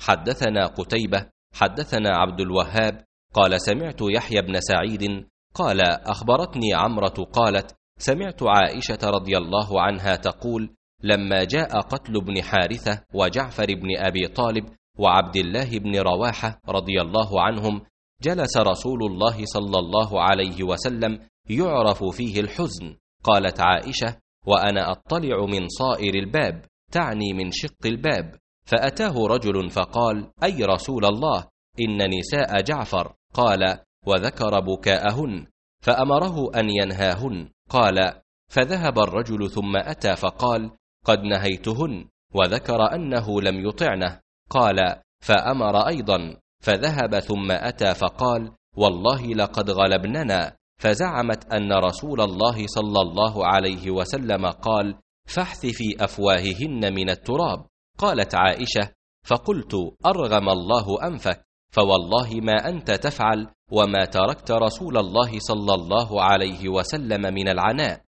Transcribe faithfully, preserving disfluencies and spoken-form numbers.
حدثنا قتيبة حدثنا عبد الوهاب قال سمعت يحيى بن سعيد قال أخبرتني عمرة قالت سمعت عائشة رضي الله عنها تقول لما جاء قتل ابن حارثة وجعفر بن أبي طالب وعبد الله بن رواحة رضي الله عنهم جلس رسول الله صلى الله عليه وسلم يعرف فيه الحزن. قالت عائشة وأنا أطلع من صائر الباب، تعني من شق الباب، فأتاه رجل فقال أي رسول الله إن نساء جعفر، قال وذكر بكاءهن فأمره أن ينهاهن، قال فذهب الرجل ثم أتى فقال قد نهيتهن، وذكر أنه لم يطعنه، قال فأمر أيضا فذهب ثم أتى فقال والله لقد غلبننا، فزعمت أن رسول الله صلى الله عليه وسلم قال فاحث في أفواههن من التراب. قالت عائشة فقلت أرغم الله أنفك، فوالله ما أنت تفعل وما تركت رسول الله صلى الله عليه وسلم من العناء.